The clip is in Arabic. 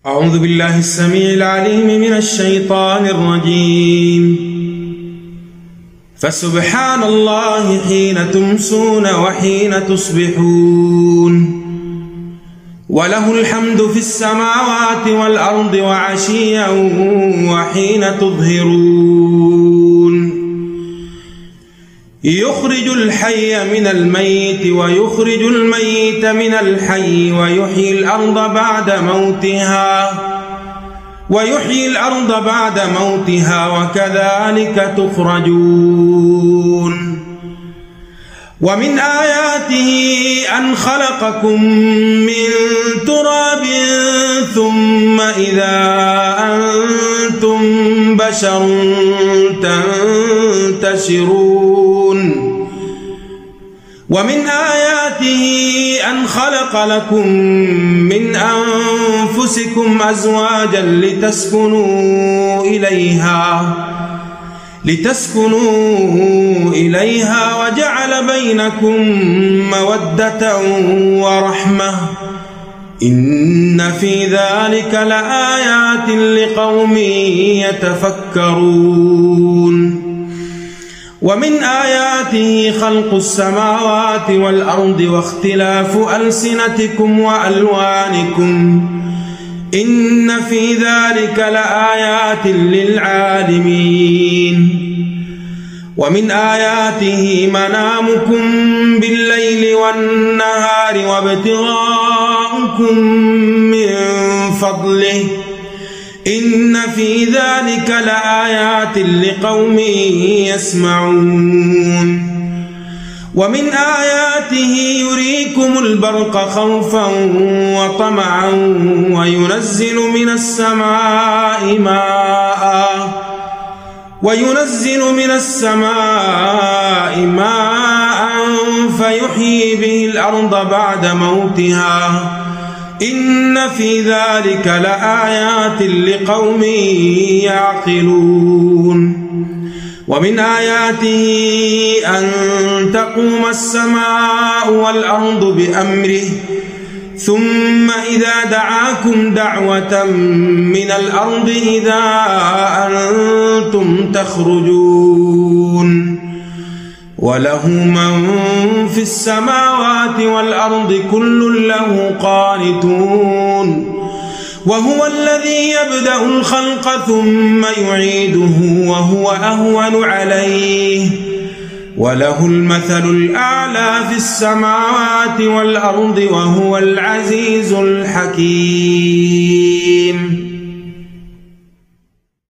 أعوذ بالله السميع العليم من الشيطان الرجيم. فسبحان الله حين تمسون وحين تصبحون، وله الحمد في السماوات والأرض وعشيا وحين تظهرون. يخرج الحي من الميت ويخرج الميت من الحي ويحيي الأرض بعد موتها وكذلك تخرجون. ومن آياته أن خلقكم من تراب ثم إذا أنتم بشر تنتشرون. ومن آياته أن خلق لكم من أنفسكم أزواجا لتسكنوا إليها وجعل بينكم مودة ورحمة، إن في ذلك لآيات لقوم يتفكرون. ومن آياته خلق السماوات والأرض واختلاف ألسنتكم وألوانكم، إن في ذلك لآيات للعالمين. ومن آياته منامكم بالليل والنهار وابتغاؤكم من فضله، إن في ذلك لآيات لقوم يسمعون. ومن آياته يريكم البرق خوفا وطمعا وينزل من السماء ماء فيحيي به الأرض بعد موتها، إن في ذلك لآيات لقوم يعقلون. ومن آياته أن تقوم السماء والأرض بأمره، ثم إذا دعاكم دعوة من الأرض إذا أنتم تخرجون. وله من في السماوات والأرض كل له قانتون. وهو الذي يبدأ الخلق ثم يعيده وهو أهون عليه، وله المثل الأعلى في السماوات والأرض وهو العزيز الحكيم.